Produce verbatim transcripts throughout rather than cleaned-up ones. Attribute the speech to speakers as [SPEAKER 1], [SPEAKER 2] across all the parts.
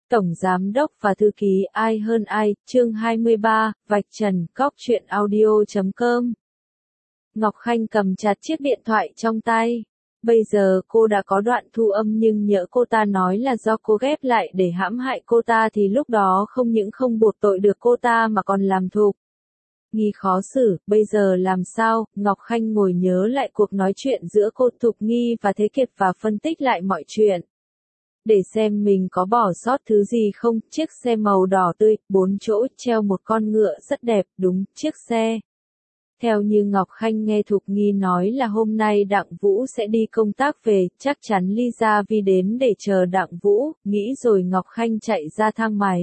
[SPEAKER 1] Tổng Giám đốc và Thư ký ai hơn ai, chương hai mươi ba, vạch trần, cóc truyện audio chấm com. Ngọc Khanh cầm chặt chiếc điện thoại trong tay. Bây giờ cô đã có đoạn thu âm nhưng nhỡ cô ta nói là do cô ghép lại để hãm hại cô ta thì lúc đó không những không buộc tội được cô ta mà còn làm thục Nghi khó xử, bây giờ làm sao? Ngọc Khanh ngồi nhớ lại cuộc nói chuyện giữa cô Thục Nghi và Thế Kiệt và phân tích lại mọi chuyện. Để xem mình có bỏ sót thứ gì không. Chiếc xe màu đỏ tươi, bốn chỗ, treo một con ngựa rất đẹp, đúng, chiếc xe. Theo như Ngọc Khanh nghe Thục Nghi nói là hôm nay Đặng Vũ sẽ đi công tác về, chắc chắn Lisa Vi đến để chờ Đặng Vũ, nghĩ rồi Ngọc Khanh chạy ra thang máy.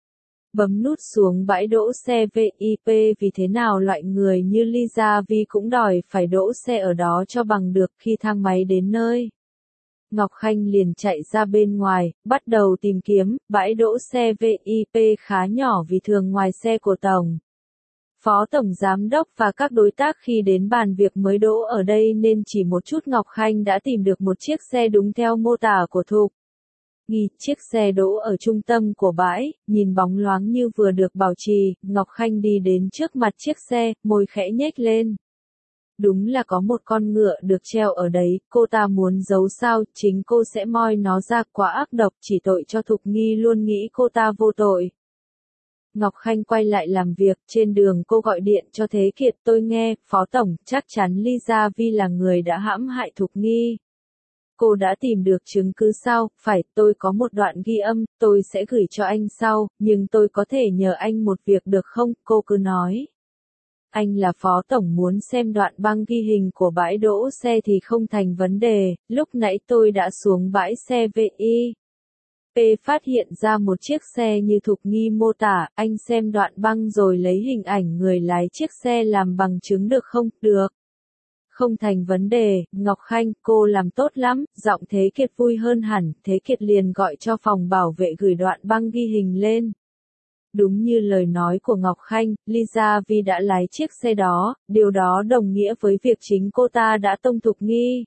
[SPEAKER 1] Bấm nút xuống bãi đỗ xe vê i pê vì thế nào loại người như Lisa Vi cũng đòi phải đỗ xe ở đó cho bằng được. Khi thang máy đến nơi, Ngọc Khanh liền chạy ra bên ngoài, bắt đầu tìm kiếm. Bãi đỗ xe vê i pê khá nhỏ vì thường ngoài xe của Tổng Phó Tổng Giám đốc và các đối tác khi đến bàn việc mới đỗ ở đây nên chỉ một chút Ngọc Khanh đã tìm được một chiếc xe đúng theo mô tả của Thục Nghi. Chiếc xe đỗ ở trung tâm của bãi, nhìn bóng loáng như vừa được bảo trì. Ngọc Khanh đi đến trước mặt chiếc xe, môi khẽ nhếch lên. Đúng là có một con ngựa được treo ở đấy, cô ta muốn giấu sao, chính cô sẽ moi nó ra. Quá ác độc, chỉ tội cho Thục Nghi luôn nghĩ cô ta vô tội. Ngọc Khanh quay lại làm việc, trên đường cô gọi điện cho Thế Kiệt. Tôi nghe, Phó Tổng, chắc chắn Lisa Vi là người đã hãm hại Thục Nghi. Cô đã tìm được chứng cứ sao? Phải, tôi có một đoạn ghi âm, tôi sẽ gửi cho anh sau, nhưng tôi có thể nhờ anh một việc được không? Cô cứ nói. Anh là Phó Tổng muốn xem đoạn băng ghi hình của bãi đỗ xe thì không thành vấn đề. Lúc nãy tôi đã xuống bãi xe vê i pê phát hiện ra một chiếc xe như Thục Nghi mô tả. Anh xem đoạn băng rồi lấy hình ảnh người lái chiếc xe làm bằng chứng được không? Được. Không thành vấn đề, Ngọc Khanh, cô làm tốt lắm. Giọng Thế Kiệt vui hơn hẳn. Thế Kiệt liền gọi cho phòng bảo vệ gửi đoạn băng ghi hình lên. Đúng như lời nói của Ngọc Khanh, Lisa Vi đã lái chiếc xe đó, điều đó đồng nghĩa với việc chính cô ta đã tông Thục Nghi.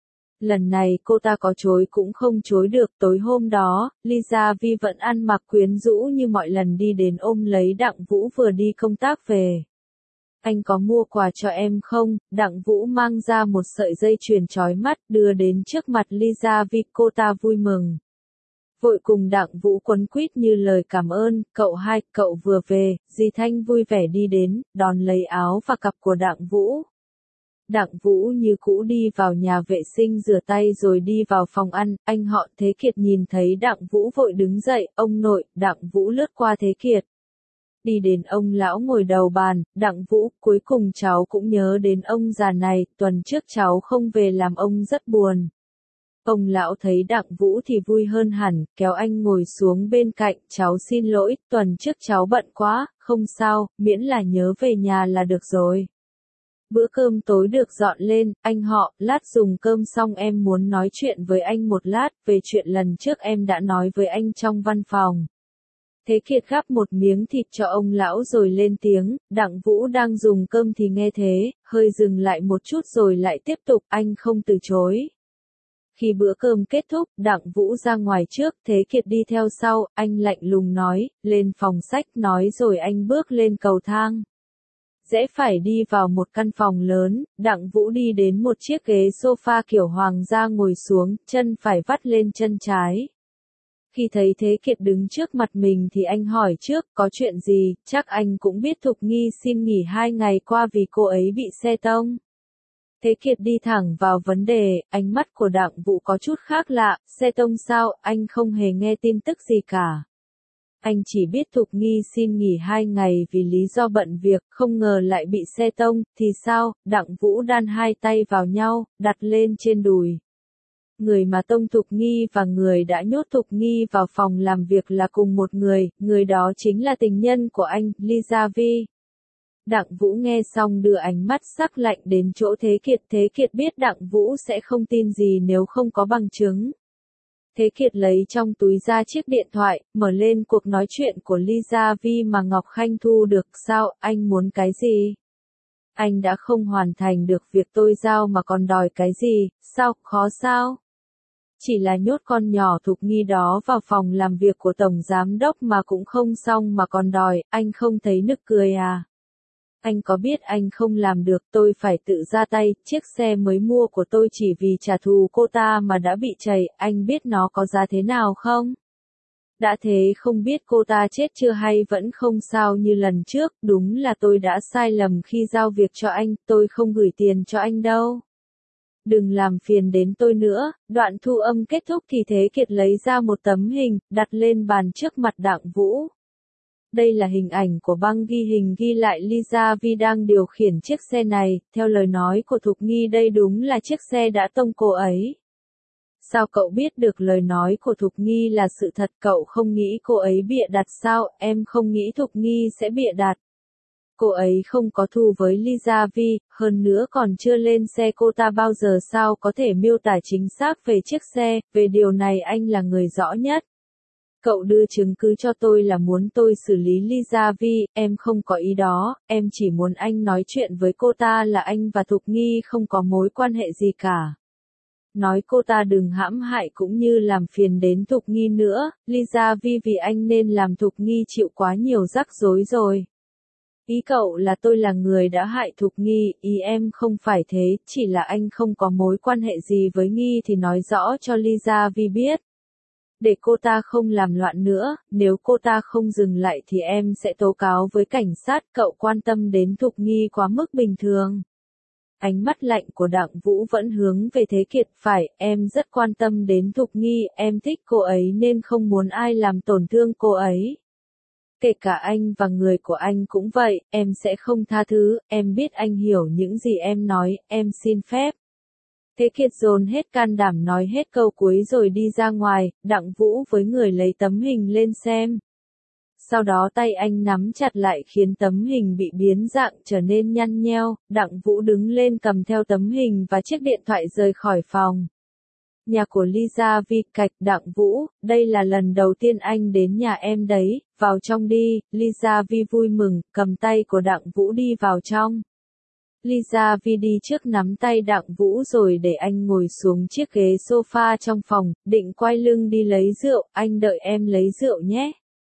[SPEAKER 1] Lần này cô ta có chối cũng không chối được. Tối hôm đó, Lisa Vi vẫn ăn mặc quyến rũ như mọi lần đi đến ôm lấy Đặng Vũ vừa đi công tác về. Anh có mua quà cho em không? Đặng Vũ mang ra một sợi dây chuyền chói mắt đưa đến trước mặt Lisa Vi. Cô ta vui mừng. Vội cùng Đặng Vũ quấn quýt như lời cảm ơn. Cậu hai, cậu vừa về. Dì Thanh vui vẻ đi đến, đón lấy áo và cặp của Đặng Vũ. Đặng Vũ như cũ đi vào nhà vệ sinh rửa tay rồi đi vào phòng ăn. Anh họ Thế Kiệt nhìn thấy Đặng Vũ vội đứng dậy. Ông nội. Đặng Vũ lướt qua Thế Kiệt. Đi đến ông lão ngồi đầu bàn. Đặng Vũ, cuối cùng cháu cũng nhớ đến ông già này. Tuần trước cháu không về làm ông rất buồn. Ông lão thấy Đặng Vũ thì vui hơn hẳn, kéo anh ngồi xuống bên cạnh. Cháu xin lỗi, tuần trước cháu bận quá. Không sao, miễn là nhớ về nhà là được rồi. Bữa cơm tối được dọn lên. Anh họ, lát dùng cơm xong em muốn nói chuyện với anh một lát về chuyện lần trước em đã nói với anh trong văn phòng. Thế Kiệt gắp một miếng thịt cho ông lão rồi lên tiếng. Đặng Vũ đang dùng cơm thì nghe thế, hơi dừng lại một chút rồi lại tiếp tục. Anh không từ chối. Khi bữa cơm kết thúc, Đặng Vũ ra ngoài trước, Thế Kiệt đi theo sau. Anh lạnh lùng nói, lên phòng sách nói rồi anh bước lên cầu thang. Rẽ phải đi vào một căn phòng lớn. Đặng Vũ đi đến một chiếc ghế sofa kiểu hoàng gia ngồi xuống, chân phải vắt lên chân trái. Khi thấy Thế Kiệt đứng trước mặt mình thì anh hỏi trước, có chuyện gì? Chắc anh cũng biết Thục Nghi xin nghỉ hai ngày qua vì cô ấy bị xe tông. Thế Kiệt đi thẳng vào vấn đề. Ánh mắt của Đặng Vũ có chút khác lạ. Xe tông sao? Anh không hề nghe tin tức gì cả. Anh chỉ biết Thục Nghi xin nghỉ hai ngày vì lý do bận việc, không ngờ lại bị xe tông. Thì sao? Đặng Vũ đan hai tay vào nhau, đặt lên trên đùi. Người mà tông Thục Nghi và người đã nhốt Thục Nghi vào phòng làm việc là cùng một người. Người đó chính là tình nhân của anh, Lisa Vi. Đặng Vũ nghe xong đưa ánh mắt sắc lạnh đến chỗ Thế Kiệt. Thế Kiệt biết Đặng Vũ sẽ không tin gì nếu không có bằng chứng. Thế Kiệt lấy trong túi ra chiếc điện thoại, mở lên cuộc nói chuyện của Lisa Vi mà Ngọc Khanh thu được. Sao, anh muốn cái gì? Anh đã không hoàn thành được việc tôi giao mà còn đòi cái gì? Sao, khó sao? Chỉ là nhốt con nhỏ Thục Nghi đó vào phòng làm việc của Tổng Giám Đốc mà cũng không xong mà còn đòi, anh không thấy nực cười à? Anh có biết anh không làm được, tôi phải tự ra tay, chiếc xe mới mua của tôi chỉ vì trả thù cô ta mà đã bị trầy, anh biết nó có giá thế nào không? Đã thế không biết cô ta chết chưa hay vẫn không sao như lần trước, đúng là tôi đã sai lầm khi giao việc cho anh, tôi không gửi tiền cho anh đâu. Đừng làm phiền đến tôi nữa. Đoạn thu âm kết thúc thì Thế Kiệt lấy ra một tấm hình, đặt lên bàn trước mặt Đặng Vũ. Đây là hình ảnh của băng ghi hình ghi lại Lisa Vi đang điều khiển chiếc xe này, theo lời nói của Thục Nghi đây đúng là chiếc xe đã tông cô ấy. Sao cậu biết được lời nói của Thục Nghi là sự thật, cậu không nghĩ cô ấy bịa đặt sao? Em không nghĩ Thục Nghi sẽ bịa đặt. Cô ấy không có thù với Lisa Vi, hơn nữa còn chưa lên xe cô ta bao giờ, sao có thể miêu tả chính xác về chiếc xe, về điều này anh là người rõ nhất. Cậu đưa chứng cứ cho tôi là muốn tôi xử lý Lisa Vi, em không có ý đó, em chỉ muốn anh nói chuyện với cô ta là anh và Thục Nghi không có mối quan hệ gì cả. Nói cô ta đừng hãm hại cũng như làm phiền đến Thục Nghi nữa, Lisa Vi vì anh nên làm Thục Nghi chịu quá nhiều rắc rối rồi. Ý cậu là tôi là người đã hại Thục Nghi, ý em không phải thế, chỉ là anh không có mối quan hệ gì với Nghi thì nói rõ cho Lisa Vi biết. Để cô ta không làm loạn nữa, nếu cô ta không dừng lại thì em sẽ tố cáo với cảnh sát, cậu quan tâm đến Thục Nghi quá mức bình thường. Ánh mắt lạnh của Đặng Vũ vẫn hướng về Thế Kiệt, phải, em rất quan tâm đến Thục Nghi, em thích cô ấy nên không muốn ai làm tổn thương cô ấy. Kể cả anh và người của anh cũng vậy, em sẽ không tha thứ, em biết anh hiểu những gì em nói, em xin phép. Thế Kiệt dồn hết can đảm nói hết câu cuối rồi đi ra ngoài, Đặng Vũ với người lấy tấm hình lên xem. Sau đó tay anh nắm chặt lại khiến tấm hình bị biến dạng trở nên nhăn nheo, Đặng Vũ đứng lên cầm theo tấm hình và chiếc điện thoại rời khỏi phòng. Nhà của Lisa Vi, cạch, Đặng Vũ, đây là lần đầu tiên anh đến nhà em đấy, vào trong đi, Lisa Vi vui mừng, cầm tay của Đặng Vũ đi vào trong. Lisa Vi đi trước nắm tay Đặng Vũ rồi để anh ngồi xuống chiếc ghế sofa trong phòng, định quay lưng đi lấy rượu, anh đợi em lấy rượu nhé.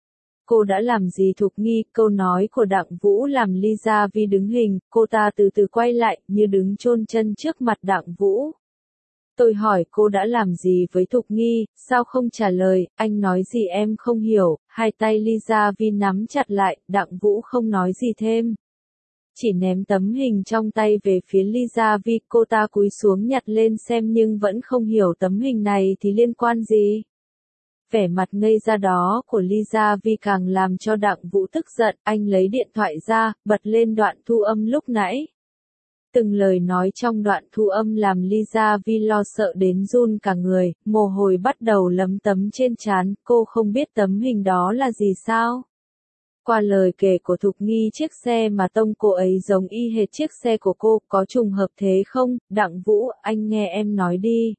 [SPEAKER 1] Cô đã làm gì Thục Nghi, câu nói của Đặng Vũ làm Lisa Vi đứng hình, cô ta từ từ quay lại, như đứng chôn chân trước mặt Đặng Vũ. Tôi hỏi cô đã làm gì với Thục Nghi, sao không trả lời, anh nói gì em không hiểu, hai tay Lisa Vi nắm chặt lại, Đặng Vũ không nói gì thêm. Chỉ ném tấm hình trong tay về phía Lisa Vi, cô ta cúi xuống nhặt lên xem nhưng vẫn không hiểu tấm hình này thì liên quan gì. Vẻ mặt ngây ra đó của Lisa Vi càng làm cho Đặng Vũ tức giận, anh lấy điện thoại ra, bật lên đoạn thu âm lúc nãy. Từng lời nói trong đoạn thu âm làm Lisa Vi lo sợ đến run cả người, mồ hôi bắt đầu lấm tấm trên trán, cô không biết tấm hình đó là gì sao? Qua lời kể của Thục Nghi chiếc xe mà tông cô ấy giống y hệt chiếc xe của cô, có trùng hợp thế không? Đặng Vũ, anh nghe em nói đi.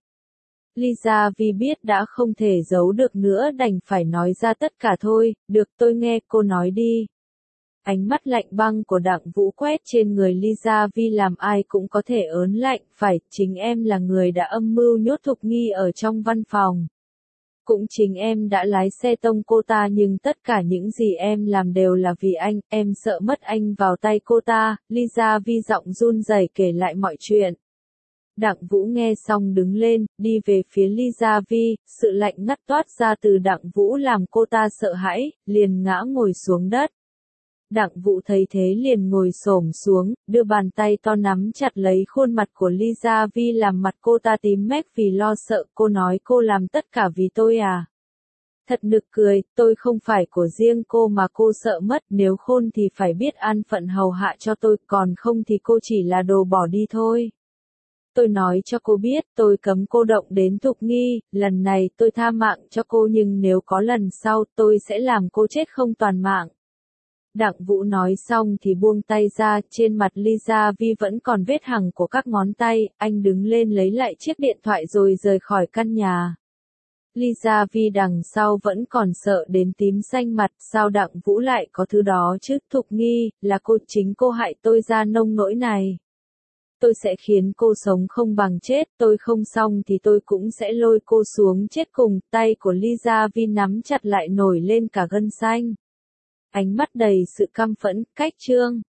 [SPEAKER 1] Lisa Vi biết đã không thể giấu được nữa đành phải nói ra tất cả thôi, được tôi nghe cô nói đi. Ánh mắt lạnh băng của Đặng Vũ quét trên người Lisa Vi làm ai cũng có thể ớn lạnh, phải, chính em là người đã âm mưu nhốt Thục Nghi ở trong văn phòng. Cũng chính em đã lái xe tông cô ta nhưng tất cả những gì em làm đều là vì anh, em sợ mất anh vào tay cô ta, Lisa Vi giọng run rẩy kể lại mọi chuyện. Đặng Vũ nghe xong đứng lên, đi về phía Lisa Vi, sự lạnh ngắt toát ra từ Đặng Vũ làm cô ta sợ hãi, liền ngã ngồi xuống đất. Đặng Vũ thấy thế liền ngồi xổm xuống, đưa bàn tay to nắm chặt lấy khuôn mặt của Lisa Vi làm mặt cô ta tím mét vì lo sợ, cô nói cô làm tất cả vì tôi à. Thật nực cười, tôi không phải của riêng cô mà cô sợ mất, nếu khôn thì phải biết an phận hầu hạ cho tôi, còn không thì cô chỉ là đồ bỏ đi thôi. Tôi nói cho cô biết, tôi cấm cô động đến Thục Nghi, lần này tôi tha mạng cho cô nhưng nếu có lần sau, tôi sẽ làm cô chết không toàn mạng. Đặng Vũ nói xong thì buông tay ra, trên mặt Lisa Vi vẫn còn vết hằn của các ngón tay, anh đứng lên lấy lại chiếc điện thoại rồi rời khỏi căn nhà. Lisa Vi đằng sau vẫn còn sợ đến tím xanh mặt, sao Đặng Vũ lại có thứ đó chứ, Thục Nghi, là cô, chính cô hại tôi ra nông nỗi này. Tôi sẽ khiến cô sống không bằng chết, tôi không xong thì tôi cũng sẽ lôi cô xuống chết cùng. Tay của Lisa Vi nắm chặt lại nổi lên cả gân xanh. Ánh mắt đầy sự căm phẫn, cách Trương.